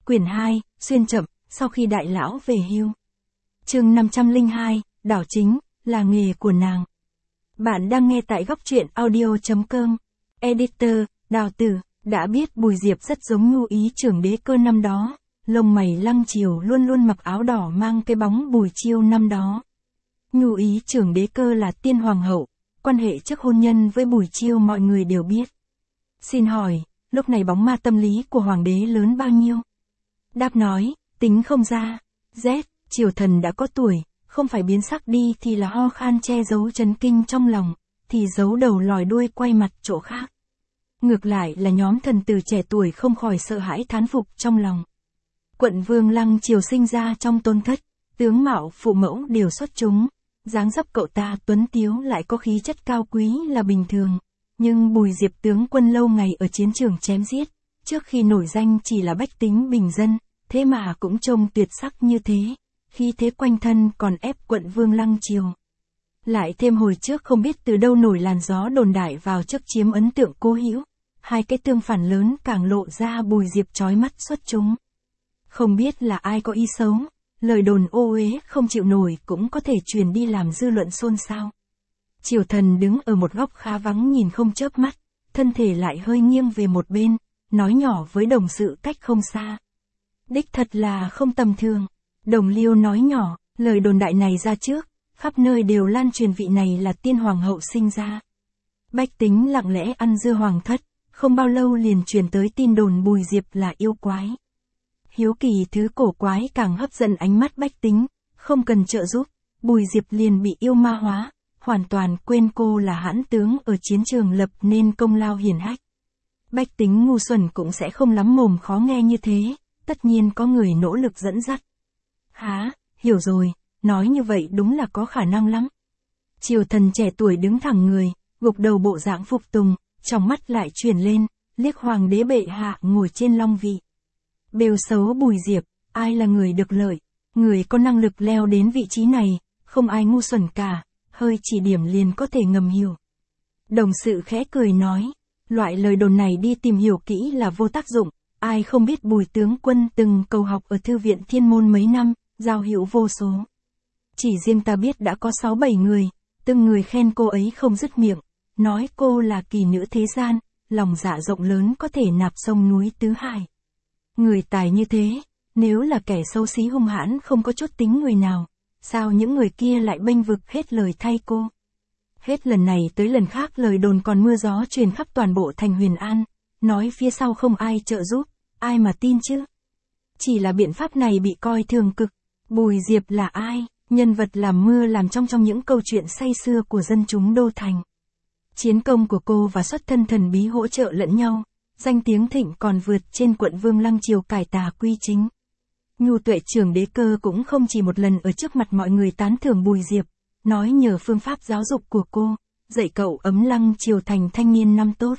Quyển 2, xuyên chậm, sau khi đại lão về hưu. Chương 502, đảo chính, là nghề của nàng. Bạn đang nghe tại góc truyện audio.com. Editor, Đào Tử, đã biết Bùi Diệp rất giống Nhu Ý Trưởng Đế Cơ năm đó, lông mày lăng chiều luôn luôn mặc áo đỏ mang cái bóng Bùi Chiêu năm đó. Nhu Ý Trưởng Đế Cơ là tiên hoàng hậu, quan hệ trước hôn nhân với Bùi Chiêu mọi người đều biết. Xin hỏi, lúc này bóng ma tâm lý của hoàng đế lớn bao nhiêu? Đáp nói, tính không ra. Z, Triều Thần đã có tuổi, không phải biến sắc đi thì là ho khan che giấu chấn kinh trong lòng, thì giấu đầu lòi đuôi quay mặt chỗ khác. Ngược lại là nhóm thần tử trẻ tuổi không khỏi sợ hãi thán phục trong lòng. Quận Vương Lăng Triều sinh ra trong tôn thất, tướng mạo phụ mẫu đều xuất chúng, dáng dấp cậu ta tuấn tiếu lại có khí chất cao quý là bình thường. Nhưng Bùi Diệp tướng quân lâu ngày ở chiến trường chém giết, trước khi nổi danh chỉ là bách tính bình dân, thế mà cũng trông tuyệt sắc như thế, khi thế quanh thân còn ép quận Vương Lăng Triều. Lại thêm hồi trước không biết từ đâu nổi làn gió đồn đại vào chức chiếm ấn tượng Cố Hữu, hai cái tương phản lớn càng lộ ra Bùi Diệp chói mắt xuất chúng. Không biết là ai có ý xấu, lời đồn ô uế không chịu nổi cũng có thể truyền đi làm dư luận xôn xao. Triều Thần đứng ở một góc khá vắng nhìn không chớp mắt, thân thể lại hơi nghiêng về một bên, nói nhỏ với đồng sự cách không xa. Đích thật là không tầm thường. Đồng Liêu nói nhỏ, lời đồn đại này ra trước, khắp nơi đều lan truyền vị này là tiên hoàng hậu sinh ra. Bách tính lặng lẽ ăn dưa hoàng thất, không bao lâu liền truyền tới tin đồn Bùi Diệp là yêu quái. Hiếu kỳ thứ cổ quái càng hấp dẫn ánh mắt bách tính, không cần trợ giúp, Bùi Diệp liền bị yêu ma hóa, hoàn toàn quên cô là hãn tướng ở chiến trường lập nên công lao hiển hách. Bách tính ngu xuẩn cũng sẽ không lắm mồm khó nghe như thế, tất nhiên có người nỗ lực dẫn dắt. Hả, hiểu rồi, nói như vậy đúng là có khả năng lắm. Triều Thần trẻ tuổi đứng thẳng người, gục đầu bộ dạng phục tùng, trong mắt lại chuyển lên, liếc hoàng đế bệ hạ ngồi trên long vị. Bêu xấu Bùi Diệp, ai là người được lợi, người có năng lực leo đến vị trí này, không ai ngu xuẩn cả, hơi chỉ điểm liền có thể ngầm hiểu. Đồng sự khẽ cười nói, loại lời đồn này đi tìm hiểu kỹ là vô tác dụng, ai không biết Bùi tướng quân từng cầu học ở thư viện Thiên Môn mấy năm, giao hữu vô số. Chỉ riêng ta biết đã có 6-7 người, từng người khen cô ấy không dứt miệng, nói cô là kỳ nữ thế gian, lòng dạ rộng lớn có thể nạp sông núi tứ hải. Người tài như thế, nếu là kẻ xấu xí hung hãn không có chút tính người nào, sao những người kia lại bênh vực hết lời thay cô? Hết lần này tới lần khác lời đồn còn mưa gió truyền khắp toàn bộ thành Huyền An, nói phía sau không ai trợ giúp, ai mà tin chứ? Chỉ là biện pháp này bị coi thường cực. Bùi Diệp là ai? Nhân vật làm mưa làm trong những câu chuyện say xưa của dân chúng đô thành. Chiến công của cô và xuất thân thần bí hỗ trợ lẫn nhau, danh tiếng thịnh còn vượt trên quận Vương Lăng Triều cải tà quy chính. Nhu Tuệ Trưởng Đế Cơ cũng không chỉ một lần ở trước mặt mọi người tán thưởng Bùi Diệp, nói nhờ phương pháp giáo dục của cô, dạy cậu ấm Lăng Triều thành thanh niên năm tốt.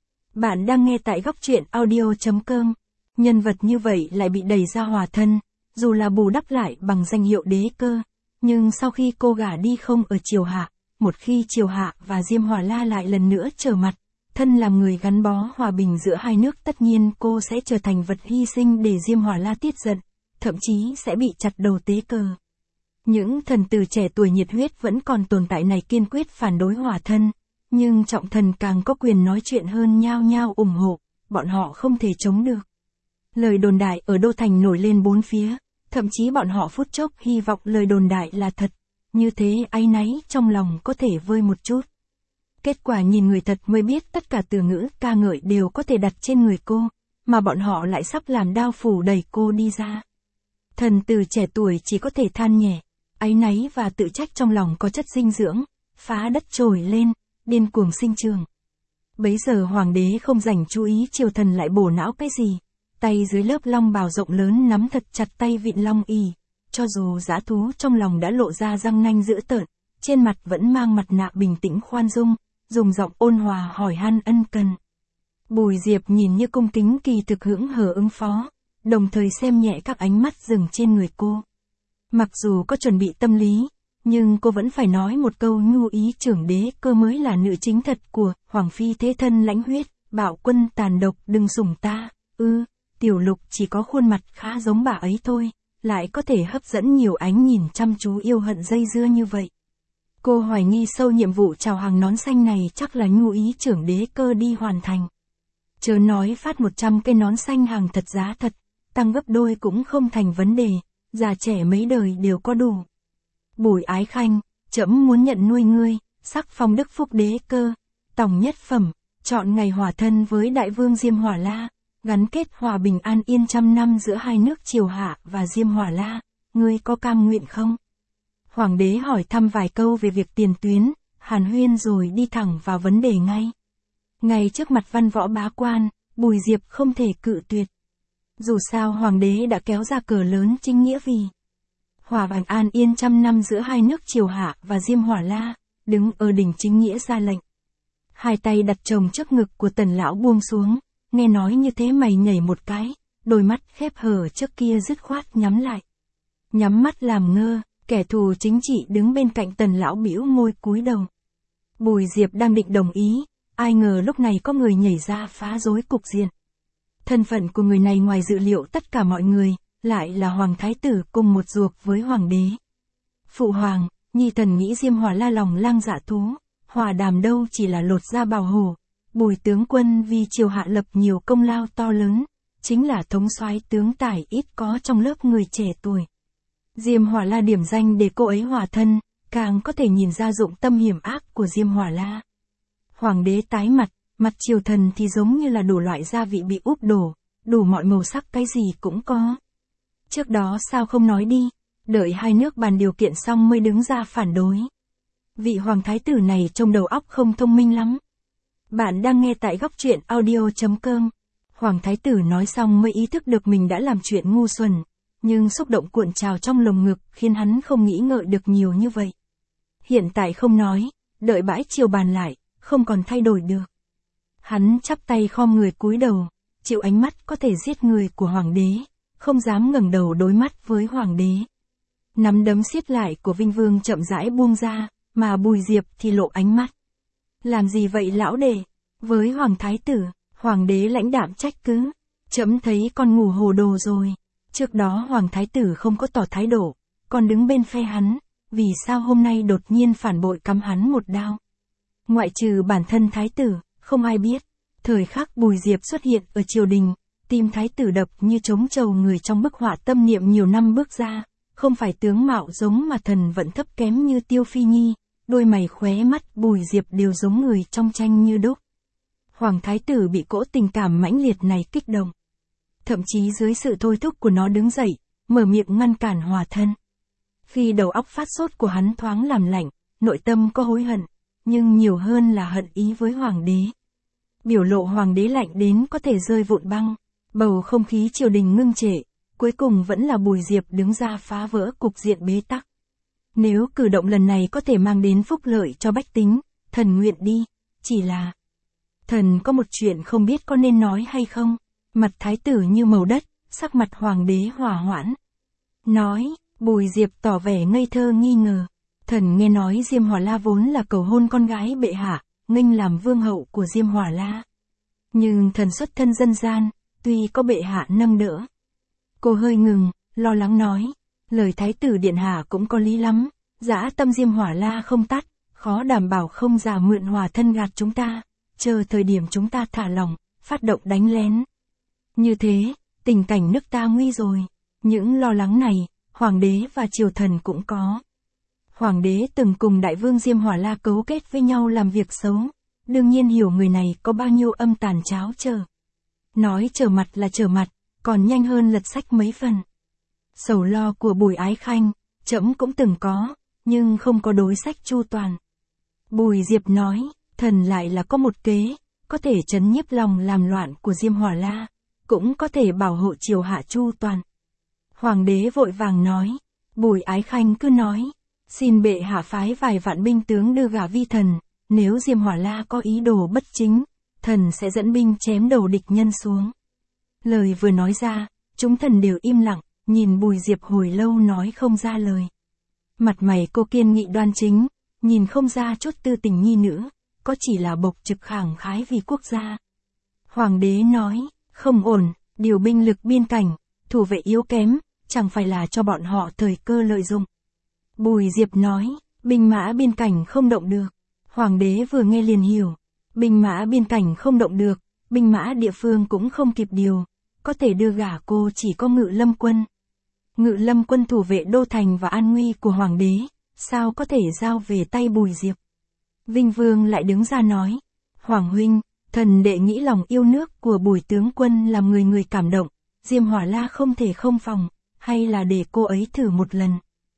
Bạn đang nghe tại góc truyện audio.com. Nhân vật như vậy lại bị đẩy ra hòa thân, dù là bù đắp lại bằng danh hiệu đế cơ, nhưng sau khi cô gả đi không ở Triều Hạ, một khi Triều Hạ và Diêm Hỏa La lại lần nữa trở mặt, thân làm người gắn bó hòa bình giữa hai nước tất nhiên cô sẽ trở thành vật hy sinh để Diêm Hỏa La tiết giận, thậm chí sẽ bị chặt đầu tế cờ. Những thần tử trẻ tuổi nhiệt huyết vẫn còn tồn tại này kiên quyết phản đối hòa thân, nhưng trọng thần càng có quyền nói chuyện hơn nhao nhao ủng hộ, bọn họ không thể chống được. Lời đồn đại ở Đô Thành nổi lên bốn phía, thậm chí bọn họ phút chốc hy vọng lời đồn đại là thật, như thế áy náy trong lòng có thể vơi một chút. Kết quả nhìn người thật mới biết tất cả từ ngữ ca ngợi đều có thể đặt trên người cô, mà bọn họ lại sắp làm đao phủ đẩy cô đi ra. Thần tử trẻ tuổi chỉ có thể than nhẹ, áy náy và tự trách trong lòng có chất dinh dưỡng, phá đất trồi lên, điên cuồng sinh trường. Bấy giờ hoàng đế không dành chú ý Triều Thần lại bổ não cái gì, tay dưới lớp long bào rộng lớn nắm thật chặt tay vịn long ỉ, cho dù dã thú trong lòng đã lộ ra răng nanh dữ tợn, trên mặt vẫn mang mặt nạ bình tĩnh khoan dung, dùng giọng ôn hòa hỏi han ân cần. Bùi Diệp nhìn như cung kính kỳ thực hững hờ ứng phó, đồng thời xem nhẹ các ánh mắt dừng trên người cô. Mặc dù có chuẩn bị tâm lý, nhưng cô vẫn phải nói một câu Nhu Ý Trưởng Đế Cơ mới là nữ chính thật của Hoàng Phi thế thân lãnh huyết, bạo quân tàn độc đừng sủng ta, Tiểu Lục chỉ có khuôn mặt khá giống bà ấy thôi, lại có thể hấp dẫn nhiều ánh nhìn chăm chú yêu hận dây dưa như vậy. Cô hoài nghi sâu nhiệm vụ chào hàng nón xanh này chắc là Nhu ý trưởng Đế Cơ đi hoàn thành. Chớ nói phát 100 cây nón xanh hàng thật giá thật, tăng gấp đôi cũng không thành vấn đề, già trẻ mấy đời đều có đủ. Bùi Ái Khanh, trẫm muốn nhận nuôi ngươi, sắc phong đức phúc Đế Cơ, tòng nhất phẩm, chọn ngày hòa thân với đại vương Diêm Hỏa La, gắn kết hòa bình an yên trăm năm giữa hai nước Triều Hạ và Diêm Hỏa La, ngươi có cam nguyện không? Hoàng đế hỏi thăm vài câu về việc tiền tuyến, hàn huyên rồi đi thẳng vào vấn đề ngay. Ngay trước mặt văn võ bá quan, Bùi Diệp không thể cự tuyệt. Dù sao hoàng đế đã kéo ra cờ lớn chính nghĩa vì hòa bình an yên trăm năm giữa hai nước Triều Hạ và Diêm Hỏa La, đứng ở đỉnh chính nghĩa ra lệnh. Hai tay đặt chồng trước ngực của Tần lão buông xuống, nghe nói như thế mày nhảy một cái, đôi mắt khép hờ trước kia dứt khoát nhắm lại. Nhắm mắt làm ngơ, kẻ thù chính trị đứng bên cạnh Tần lão bĩu môi cúi đầu. Bùi Diệp đang định đồng ý, ai ngờ lúc này có người nhảy ra phá rối cục diện. Thân phận của người này ngoài dự liệu tất cả mọi người, lại là Hoàng Thái Tử cùng một ruột với Hoàng đế. Phụ Hoàng, nhi thần nghĩ Diêm Hỏa La lòng lang dạ thú, Hòa Đàm đâu chỉ là lột da bào hổ. Bùi tướng quân vì Triều Hạ lập nhiều công lao to lớn, chính là thống soái tướng tài ít có trong lớp người trẻ tuổi. Diêm Hỏa La điểm danh để cô ấy hòa thân, càng có thể nhìn ra dụng tâm hiểm ác của Diêm Hỏa La. Hoàng đế tái mặt, mặt triều thần thì giống như là đủ loại gia vị bị úp đổ, đủ mọi màu sắc cái gì cũng có. Trước đó sao không nói đi, đợi hai nước bàn điều kiện xong mới đứng ra phản đối. Vị Hoàng Thái Tử này trông đầu óc không thông minh lắm. Bạn đang nghe tại góc truyện audio.com. Hoàng Thái Tử nói xong mới ý thức được mình đã làm chuyện ngu xuẩn, nhưng xúc động cuộn trào trong lồng ngực khiến hắn không nghĩ ngợi được nhiều như vậy. Hiện tại không nói, đợi bãi triều bàn lại, không còn thay đổi được. Hắn chắp tay khom người cúi đầu, chịu ánh mắt có thể giết người của Hoàng đế, không dám ngẩng đầu đối mắt với Hoàng đế. Nắm đấm siết lại của Vinh Vương chậm rãi buông ra, mà Bùi Diệp thì lộ ánh mắt. Làm gì vậy lão đệ? Với Hoàng Thái Tử, Hoàng đế lãnh đạm trách cứ. Trẫm thấy con ngủ hồ đồ rồi. Trước đó Hoàng Thái Tử không có tỏ thái độ, còn đứng bên phe hắn, vì sao hôm nay đột nhiên phản bội cắm hắn một đao? Ngoại trừ bản thân Thái Tử, không ai biết. Thời khắc Bùi Diệp xuất hiện ở triều đình, tim Thái Tử đập như trống trầu người trong bức họa tâm niệm nhiều năm bước ra, không phải tướng mạo giống mà thần vận thấp kém như Tiêu Phi Nhi. Đôi mày khóe mắt Bùi Diệp đều giống người trong tranh như đúc. Hoàng Thái Tử bị cỗ tình cảm mãnh liệt này kích động. Thậm chí dưới sự thôi thúc của nó đứng dậy, mở miệng ngăn cản hòa thân. Khi đầu óc phát sốt của hắn thoáng làm lạnh, nội tâm có hối hận, nhưng nhiều hơn là hận ý với Hoàng đế. Biểu lộ Hoàng đế lạnh đến có thể rơi vụn băng, bầu không khí triều đình ngưng trệ, cuối cùng vẫn là Bùi Diệp đứng ra phá vỡ cục diện bế tắc. Nếu cử động lần này có thể mang đến phúc lợi cho bách tính, thần nguyện đi, chỉ là... Thần có một chuyện không biết có nên nói hay không, mặt Thái Tử như màu đất, sắc mặt Hoàng đế hòa hoãn. Nói, Bùi Diệp tỏ vẻ ngây thơ nghi ngờ. Thần nghe nói Diêm Hỏa La vốn là cầu hôn con gái bệ hạ, nghênh làm vương hậu của Diêm Hỏa La. Nhưng thần xuất thân dân gian, tuy có bệ hạ nâng đỡ. Cô hơi ngừng, lo lắng nói. Lời Thái Tử điện hạ cũng có lý lắm, dã tâm Diêm Hỏa La không tắt, khó đảm bảo không giả mượn hòa thân gạt chúng ta, chờ thời điểm chúng ta thả lỏng, phát động đánh lén. Như thế, tình cảnh nước ta nguy rồi. Những lo lắng này, Hoàng đế và triều thần cũng có. Hoàng đế từng cùng đại vương Diêm Hỏa La cấu kết với nhau làm việc xấu, đương nhiên hiểu người này có bao nhiêu âm tàn cháo trở. Nói trở mặt là trở mặt, còn nhanh hơn lật sách mấy phần. Sầu lo của Bùi Ái Khanh, trẫm cũng từng có, nhưng không có đối sách chu toàn. Bùi Diệp nói, thần lại là có một kế, có thể trấn nhiếp lòng làm loạn của Diêm Hỏa La, cũng có thể bảo hộ triều hạ chu toàn. Hoàng đế vội vàng nói, Bùi Ái Khanh cứ nói, xin bệ hạ phái vài vạn binh tướng đưa gả vi thần, nếu Diêm Hỏa La có ý đồ bất chính, thần sẽ dẫn binh chém đầu địch nhân xuống. Lời vừa nói ra, chúng thần đều im lặng, nhìn Bùi Diệp hồi lâu nói không ra lời. Mặt mày cô kiên nghị đoan chính, nhìn không ra chút tư tình nhi nữ, có chỉ là bộc trực khẳng khái vì quốc gia. Hoàng đế nói, không ổn, điều binh lực biên cảnh, thủ vệ yếu kém, chẳng phải là cho bọn họ thời cơ lợi dụng. Bùi Diệp nói, binh mã biên cảnh không động được. Hoàng đế vừa nghe liền hiểu, binh mã biên cảnh không động được, binh mã địa phương cũng không kịp điều, có thể đưa gả cô chỉ có Ngự Lâm quân. Ngự Lâm quân thủ vệ đô thành và an nguy của hoàng đế, sao có thể giao về tay Bùi Diệp. Vinh Vương lại đứng ra nói, Hoàng huynh, thần đệ nghĩ lòng yêu nước của Bùi tướng quân làm người người cảm động, Diêm Hỏa La không thể không phòng, hay là để cô ấy thử một lần.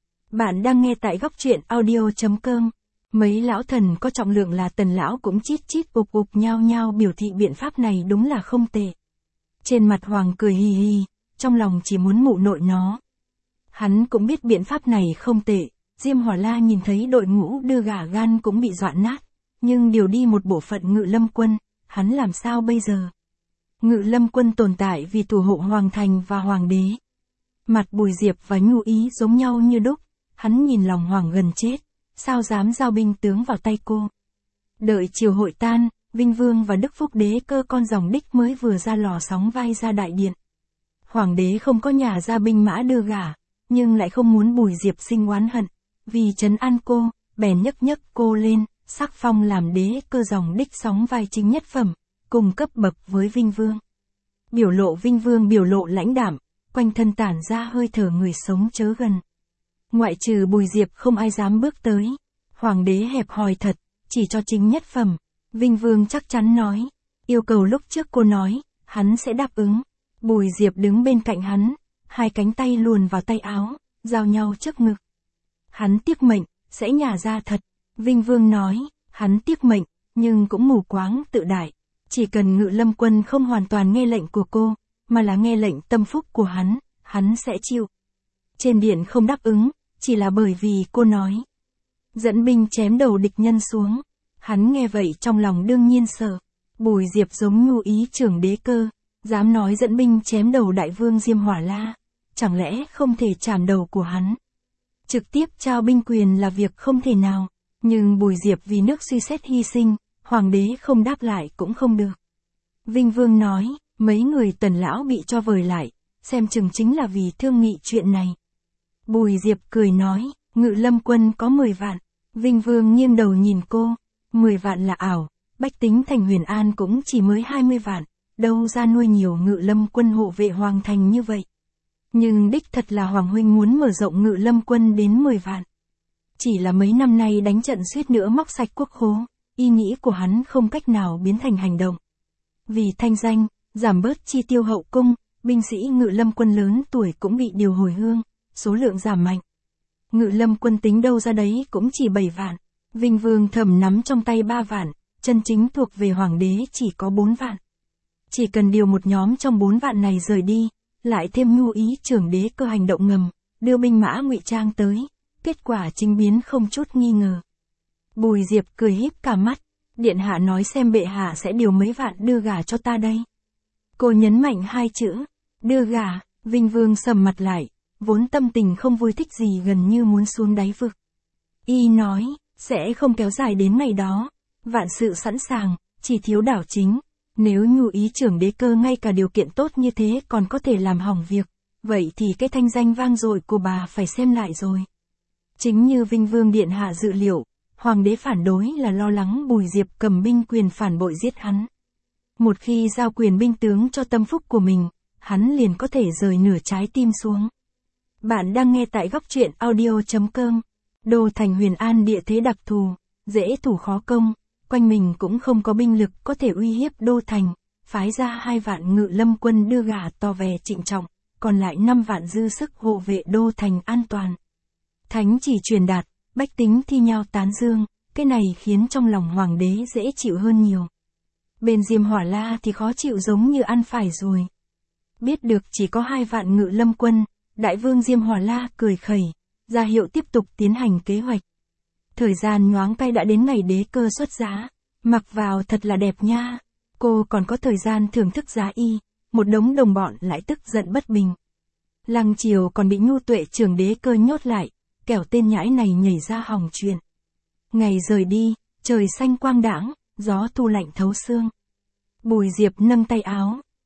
Bạn đang nghe tại góc truyện audio.com. Mấy lão thần có trọng lượng là Tần lão cũng chít chít ục ục nhao nhao biểu thị biện pháp này đúng là không tệ. Trên mặt Hoàng cười hì hì, trong lòng chỉ muốn mụ nội nó. Hắn cũng biết biện pháp này không tệ, Diêm Hỏa La nhìn thấy đội ngũ đưa gả gan cũng bị dọa nát, nhưng điều đi một bộ phận Ngự Lâm quân, hắn làm sao bây giờ? Ngự Lâm quân tồn tại vì thủ hộ hoàng thành và hoàng đế. Mặt Bùi Diệp và Nhu Ý giống nhau như đúc, hắn nhìn lòng Hoàng gần chết, sao dám giao binh tướng vào tay cô. Đợi chiều hội tan, Vinh Vương và Đức Phúc Đế Cơ con dòng đích mới vừa ra lò sóng vai ra đại điện. Hoàng đế không có nhà ra binh mã đưa gả, nhưng lại không muốn Bùi Diệp sinh oán hận, vì trấn an cô, bèn nhấc cô lên, sắc phong làm Đế Cơ dòng đích sóng vai chính nhất phẩm, cùng cấp bậc với Vinh Vương. Biểu lộ Vinh Vương biểu lộ lãnh đạm, quanh thân tản ra hơi thở người sống chớ gần. Ngoại trừ Bùi Diệp không ai dám bước tới. Hoàng đế hẹp hòi thật, chỉ cho chính nhất phẩm. Vinh Vương chắc chắn nói, yêu cầu lúc trước cô nói, hắn sẽ đáp ứng. Bùi Diệp đứng bên cạnh hắn, hai cánh tay luồn vào tay áo, giao nhau trước ngực. Hắn tiếc mệnh, sẽ nhả ra thật. Vinh Vương nói, hắn tiếc mệnh, nhưng cũng mù quáng tự đại. Chỉ cần Ngự Lâm quân không hoàn toàn nghe lệnh của cô, mà là nghe lệnh tâm phúc của hắn sẽ chịu. Trên điện không đáp ứng, chỉ là bởi vì cô nói. Dẫn binh chém đầu địch nhân xuống. Hắn nghe vậy trong lòng đương nhiên sợ. Bùi Diệp giống Nhu Ý trưởng Đế Cơ, dám nói dẫn binh chém đầu đại vương Diêm Hỏa La. Chẳng lẽ không thể chảm đầu của hắn? Trực tiếp trao binh quyền là việc không thể nào. Nhưng Bùi Diệp vì nước suy xét hy sinh, hoàng đế không đáp lại cũng không được. Vinh Vương nói, mấy người Tần lão bị cho vời lại, xem chừng chính là vì thương nghị chuyện này. Bùi Diệp cười nói, Ngự Lâm quân có 10 vạn. Vinh Vương nghiêng đầu nhìn cô, 10 vạn là ảo, bách tính thành Huyền An cũng chỉ mới 20 vạn, đâu ra nuôi nhiều Ngự Lâm quân hộ vệ hoàng thành như vậy. Nhưng đích thật là Hoàng huynh muốn mở rộng Ngự Lâm quân đến 10 vạn. Chỉ là mấy năm nay đánh trận suýt nữa móc sạch quốc khố, ý nghĩ của hắn không cách nào biến thành hành động. Vì thanh danh, giảm bớt chi tiêu hậu cung, binh sĩ Ngự Lâm quân lớn tuổi cũng bị điều hồi hương, số lượng giảm mạnh. Ngự Lâm quân tính đâu ra đấy cũng chỉ 7 vạn. Vinh Vương thầm nắm trong tay 3 vạn, chân chính thuộc về hoàng đế chỉ có 4 vạn. Chỉ cần điều một nhóm trong 4 vạn này rời đi, lại thêm Nhu Ý trưởng Đế Cơ hành động ngầm, đưa binh mã ngụy trang tới, kết quả chính biến không chút nghi ngờ. Bùi Diệp cười híp cả mắt, điện hạ nói xem bệ hạ sẽ điều mấy vạn đưa gả cho ta đây. Cô nhấn mạnh 2 chữ, đưa gả. Vinh Vương sầm mặt lại, vốn tâm tình không vui thích gì gần như muốn xuống đáy vực. Y nói, sẽ không kéo dài đến ngày đó, vạn sự sẵn sàng, chỉ thiếu đảo chính. Nếu Nhu Ý trưởng Đế Cơ ngay cả điều kiện tốt như thế còn có thể làm hỏng việc, vậy thì cái thanh danh vang dội của bà phải xem lại rồi. Chính như Vinh Vương điện hạ dự liệu, hoàng đế phản đối là lo lắng Bùi Diệp cầm binh quyền phản bội giết hắn. Một khi giao quyền binh tướng cho tâm phúc của mình, hắn liền có thể rời nửa trái tim xuống. Bạn đang nghe tại góc truyện audio.com. Đô thành Huyền An địa thế đặc thù, dễ thủ khó công, quanh mình cũng không có binh lực có thể uy hiếp đô thành, phái ra 2 vạn Ngự Lâm quân đưa gả tỏ vẻ trịnh trọng, còn lại 5 vạn dư sức hộ vệ đô thành an toàn. Thánh chỉ truyền đạt, bách tính thi nhau tán dương, cái này khiến trong lòng hoàng đế dễ chịu hơn nhiều. Bên Diêm Hỏa La thì khó chịu giống như ăn phải rồi. Biết được chỉ có 2 vạn Ngự Lâm quân, đại vương Diêm Hỏa La cười khẩy, ra hiệu tiếp tục tiến hành kế hoạch. Thời gian nhoáng tay đã đến ngày Đế Cơ xuất giá, mặc vào thật là đẹp nha. Cô còn có thời gian thưởng thức giá y, một đống đồng bọn lại tức giận bất bình. Lăng Triều còn bị Nhu Tuệ trưởng Đế Cơ nhốt lại, kẻo tên nhãi này nhảy ra hỏng chuyện. Ngày rời đi, trời xanh quang đãng, gió thu lạnh thấu xương. Bùi Diệp nâng tay áo,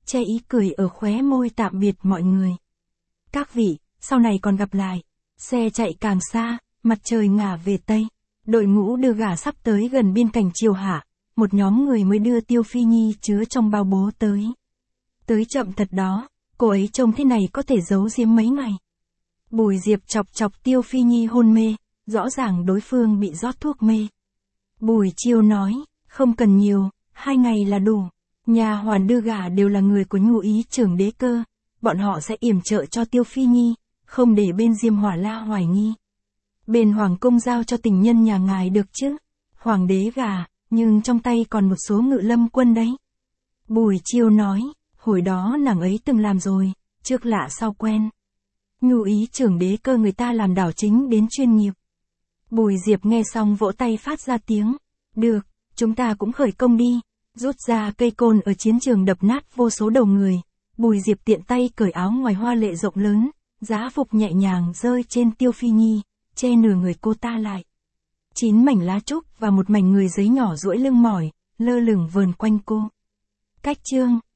che ý cười ở khóe môi tạm biệt mọi người. Các vị, sau này còn gặp lại. Xe chạy càng xa, mặt trời ngả về Tây. Đội ngũ đưa gà sắp tới gần biên cảnh Triều Hạ, một nhóm người mới đưa Tiêu Phi Nhi chứa trong bao bố tới. Tới chậm thật đó, cô ấy trông thế này có thể giấu giếm mấy ngày. Bùi Diệp chọc chọc Tiêu Phi Nhi hôn mê, rõ ràng đối phương bị rót thuốc mê. Bùi Chiêu nói, không cần nhiều, 2 ngày là đủ. Nhà hoàn đưa gà đều là người của Ngụ Ý Trưởng Đế Cơ, bọn họ sẽ yểm trợ cho Tiêu Phi Nhi, không để bên Diêm Hỏa La hoài nghi. Bên Hoàng cung giao cho tình nhân nhà ngài được chứ? Hoàng đế gà, nhưng trong tay còn một số ngự lâm quân đấy. Bùi Chiêu nói, hồi đó nàng ấy từng làm rồi, trước lạ sau quen. Ngụ Ý Trưởng Đế Cơ người ta làm đảo chính đến chuyên nghiệp. Bùi Diệp nghe xong vỗ tay phát ra tiếng. Được, chúng ta cũng khởi công đi. Rút ra cây côn ở chiến trường đập nát vô số đầu người. Bùi Diệp tiện tay cởi áo ngoài hoa lệ rộng lớn, giá phục nhẹ nhàng rơi trên Tiêu Phi Nhi, che nửa người cô ta lại. 9 mảnh lá trúc và một mảnh người giấy nhỏ duỗi lưng mỏi, lơ lửng vờn quanh cô. Cách chương